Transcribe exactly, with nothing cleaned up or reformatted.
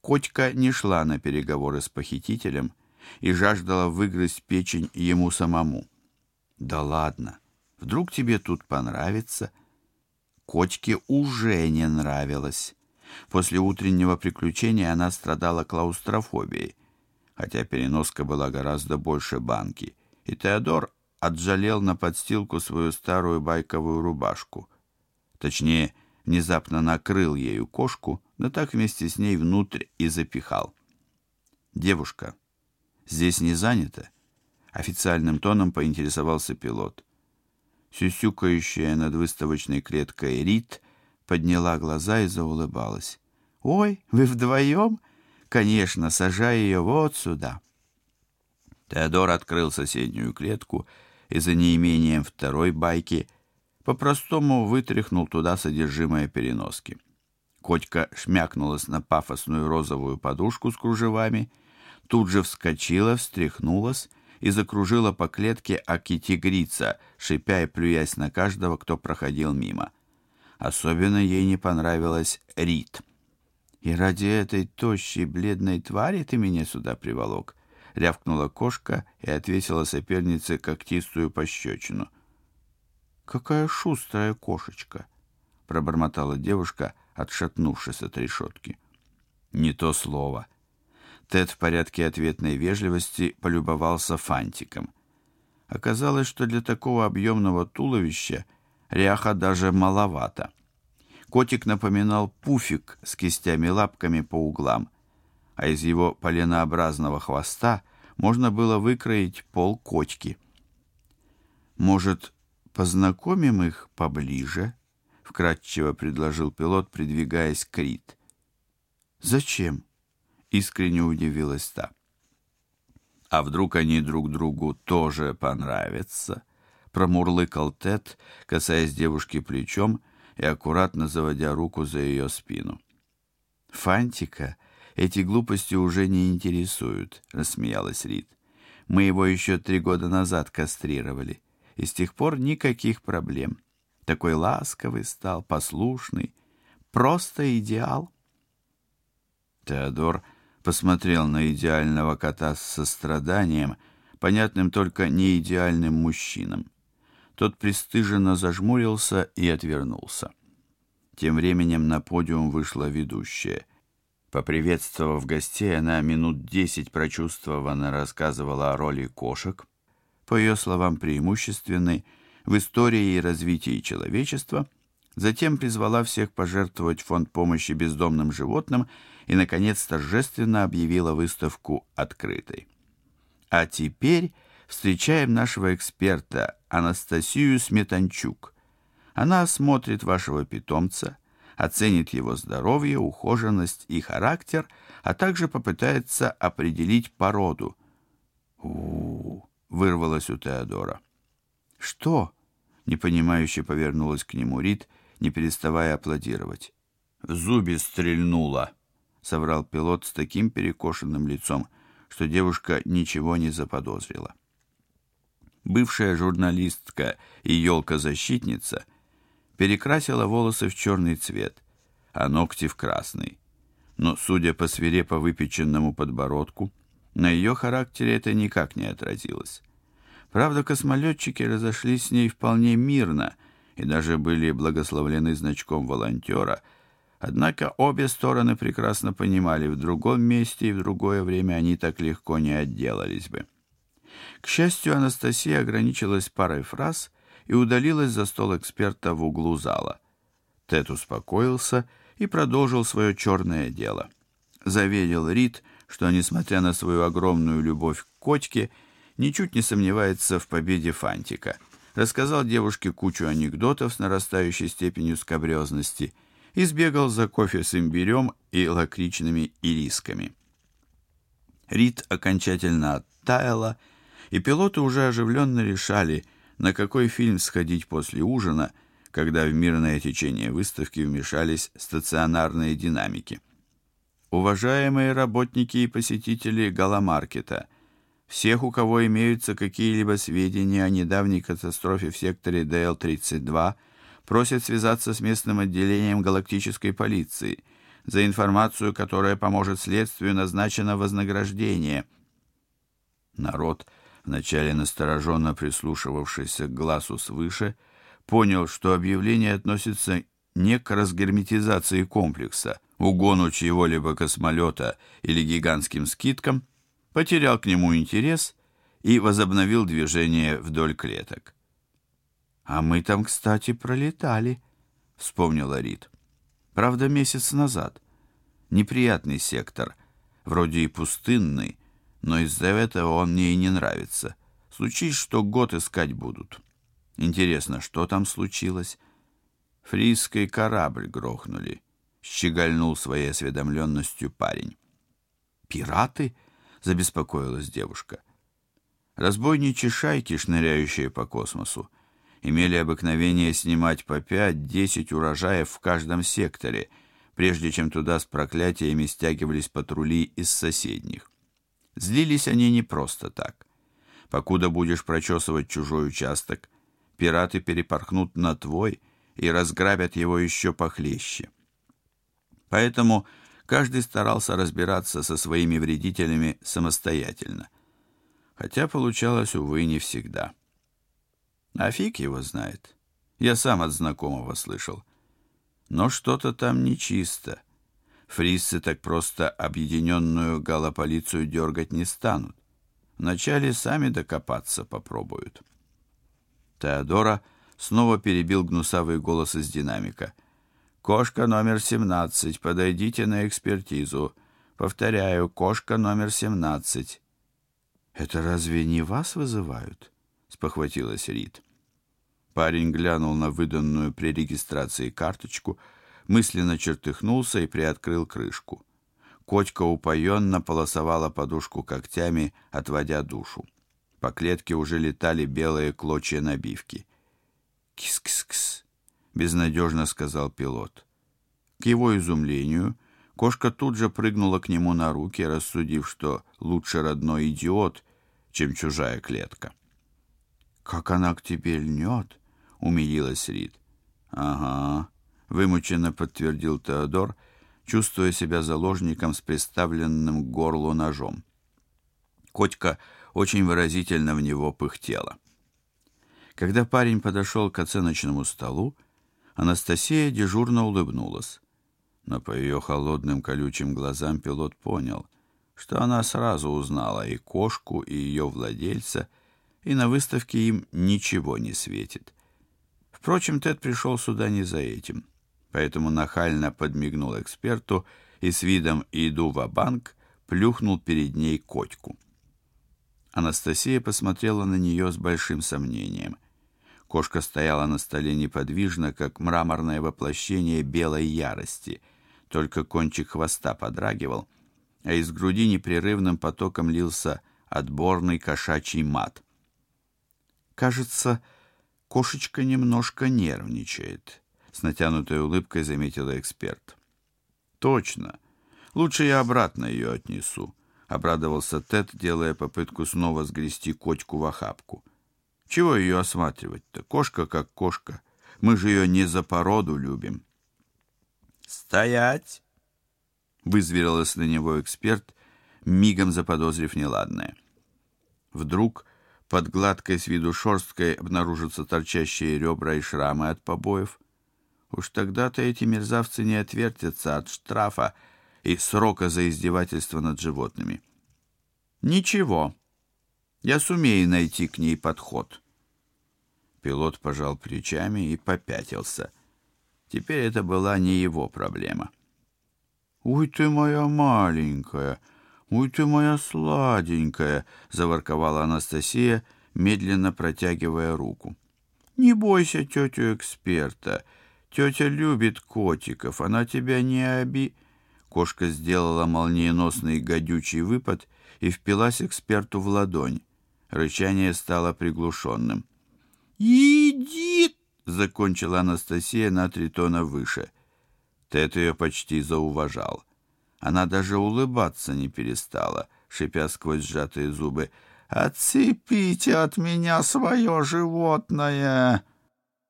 Котька не шла на переговоры с похитителем и жаждала выгрызть печень ему самому. Да ладно, вдруг тебе тут понравится? Котьке уже не нравилось. После утреннего приключения она страдала клаустрофобией, хотя переноска была гораздо больше банки, и Теодор отжалел на подстилку свою старую байковую рубашку. Точнее, внезапно накрыл ею кошку, да так вместе с ней внутрь и запихал. «Девушка, здесь не занято?» — официальным тоном поинтересовался пилот. Сюсюкающая над выставочной клеткой Рит подняла глаза и заулыбалась. «Ой, вы вдвоем? Конечно, сажай ее вот сюда». Теодор открыл соседнюю клетку и за неимением второй байки по-простому вытряхнул туда содержимое переноски. Котька шмякнулась на пафосную розовую подушку с кружевами, тут же вскочила, встряхнулась и закружила по клетке аки тигрица, шипя и плюясь на каждого, кто проходил мимо. Особенно ей не понравилась Рит. «И ради этой тощей, бледной твари ты меня сюда приволок?» — рявкнула кошка и отвесила сопернице когтистую пощечину. «Какая шустрая кошечка!» — пробормотала девушка, отшатнувшись от решетки. «Не то слово». Тед в порядке ответной вежливости полюбовался фантиком. Оказалось, что для такого объемного туловища ряха даже маловато. Котик напоминал пуфик с кистями-лапками по углам, а из его поленообразного хвоста можно было выкроить пол котики. «Может, познакомим их поближе?» — вкратчиво предложил пилот, придвигаясь к Рит. «Зачем?» — искренне удивилась та. «А вдруг они друг другу тоже понравятся?» — промурлыкал Тед, касаясь девушки плечом и аккуратно заводя руку за ее спину. «Фантика эти глупости уже не интересуют», — рассмеялась Рит. «Мы его еще три года назад кастрировали, и с тех пор никаких проблем. Такой ласковый стал, послушный, просто идеал». Теодор посмотрел на идеального кота с состраданием, понятным только неидеальным мужчинам. Тот пристыженно зажмурился и отвернулся. Тем временем на подиум вышла ведущая. Поприветствовав гостей, она минут десять прочувствованно рассказывала о роли кошек, по ее словам, преимущественной в истории и развитии человечества, затем призвала всех пожертвовать в фонд помощи бездомным животным и, наконец, торжественно объявила выставку открытой. А теперь встречаем нашего эксперта Анастасию Сметанчук. Она осмотрит вашего питомца, оценит его здоровье, ухоженность и характер, а также попытается определить породу. У-у-у, вырвалось у Теодора. Что? Непонимающе повернулась к нему Рит, не переставая аплодировать. В зубе стрельнула, соврал пилот с таким перекошенным лицом, что девушка ничего не заподозрила. Бывшая журналистка и елка-защитница перекрасила волосы в черный цвет, а ногти в красный. Но, судя по свирепо выпеченному подбородку, на ее характере это никак не отразилось. Правда, космолетчики разошлись с ней вполне мирно и даже были благословлены значком волонтера, однако обе стороны прекрасно понимали, в другом месте и в другое время они так легко не отделались бы. К счастью, Анастасия ограничилась парой фраз и удалилась за стол эксперта в углу зала. Тед успокоился и продолжил свое черное дело. Заверил Рит, что, несмотря на свою огромную любовь к котике, ничуть не сомневается в победе фантика. Рассказал девушке кучу анекдотов с нарастающей степенью скабрезности и сбегал за кофе с имбирем и лакричными ирисками. Рит окончательно оттаяла, и пилоты уже оживленно решали, на какой фильм сходить после ужина, когда в мирное течение выставки вмешались стационарные динамики. Уважаемые работники и посетители галомаркета, всех, у кого имеются какие-либо сведения о недавней катастрофе в секторе Д Л тридцать два, просят связаться с местным отделением галактической полиции. За информацию, которая поможет следствию, назначено вознаграждение. Народ, вначале настороженно прислушивавшийся к глазу свыше, понял, что объявление относится не к разгерметизации комплекса, угону чьего-либо космолета или гигантским скидкам, потерял к нему интерес и возобновил движение вдоль клеток. «А мы там, кстати, пролетали», — вспомнила Рит. «Правда, месяц назад. Неприятный сектор, вроде и пустынный, но из-за этого он мне и не нравится. Случись, что год искать будут. Интересно, что там случилось?» «Фрисский корабль грохнули», — щегольнул своей осведомленностью парень. «Пираты?» — забеспокоилась девушка. Разбойничьи шайки, шныряющие по космосу, имели обыкновение снимать по пять-десять урожаев в каждом секторе, прежде чем туда с проклятиями стягивались патрули из соседних. Злились они не просто так. Покуда будешь прочесывать чужой участок, пираты перепорхнут на твой и разграбят его еще похлеще. Поэтому каждый старался разбираться со своими вредителями самостоятельно. Хотя получалось, увы, не всегда. А фиг его знает. Я сам от знакомого слышал. Но что-то там нечисто. Фриссы так просто объединенную галополицию дергать не станут. Вначале сами докопаться попробуют. Теодора снова перебил гнусавый голос из динамика. «Кошка номер семнадцать, подойдите на экспертизу. Повторяю, кошка номер семнадцать». «Это разве не вас вызывают?» — спохватилась Рит. Парень глянул на выданную при регистрации карточку, мысленно чертыхнулся и приоткрыл крышку. Котька упоенно полосовала подушку когтями, отводя душу. По клетке уже летали белые клочья набивки. «Кис-кис-кис», — безнадежно сказал пилот. К его изумлению, кошка тут же прыгнула к нему на руки, рассудив, что лучше родной идиот, чем чужая клетка. «Как она к тебе льнет!» — умилилась Рит. «Ага», — вымученно подтвердил Теодор, чувствуя себя заложником с приставленным к горлу ножом. Котька очень выразительно в него пыхтела. Когда парень подошел к оценочному столу, Анастасия дежурно улыбнулась. Но по ее холодным колючим глазам пилот понял, что она сразу узнала и кошку, и ее владельца, и на выставке им ничего не светит. Впрочем, Тед пришел сюда не за этим, поэтому нахально подмигнул эксперту и с видом «иду ва-банк» плюхнул перед ней Котьку. Анастасия посмотрела на нее с большим сомнением. Кошка стояла на столе неподвижно, как мраморное воплощение белой ярости, только кончик хвоста подрагивал, а из груди непрерывным потоком лился отборный кошачий мат. «Кажется, кошечка немножко нервничает», — с натянутой улыбкой заметила эксперт. «Точно. Лучше я обратно ее отнесу», — обрадовался Тед, делая попытку снова сгрести Котьку в охапку. «Чего ее осматривать-то? Кошка как кошка. Мы же ее не за породу любим». «Стоять!» — вызверилась на него эксперт, мигом заподозрив неладное. Вдруг под гладкой с виду шерсткой обнаружатся торчащие ребра и шрамы от побоев. Уж тогда-то эти мерзавцы не отвертятся от штрафа и срока за издевательство над животными. «Ничего, я сумею найти к ней подход». Пилот пожал плечами и попятился. Теперь это была не его проблема. «Ой ты моя маленькая! Ой ты моя сладенькая!» — заворковала Анастасия, медленно протягивая руку. «Не бойся тетю эксперта. Тетя любит котиков, она тебя не оби...» Кошка сделала молниеносный гадючий выпад и впилась эксперту в ладонь. Рычание стало приглушенным. «Иди!» — закончила Анастасия на три тона выше. Тед ее почти зауважал. Она даже улыбаться не перестала, шипя сквозь сжатые зубы. «Отцепите от меня свое животное!»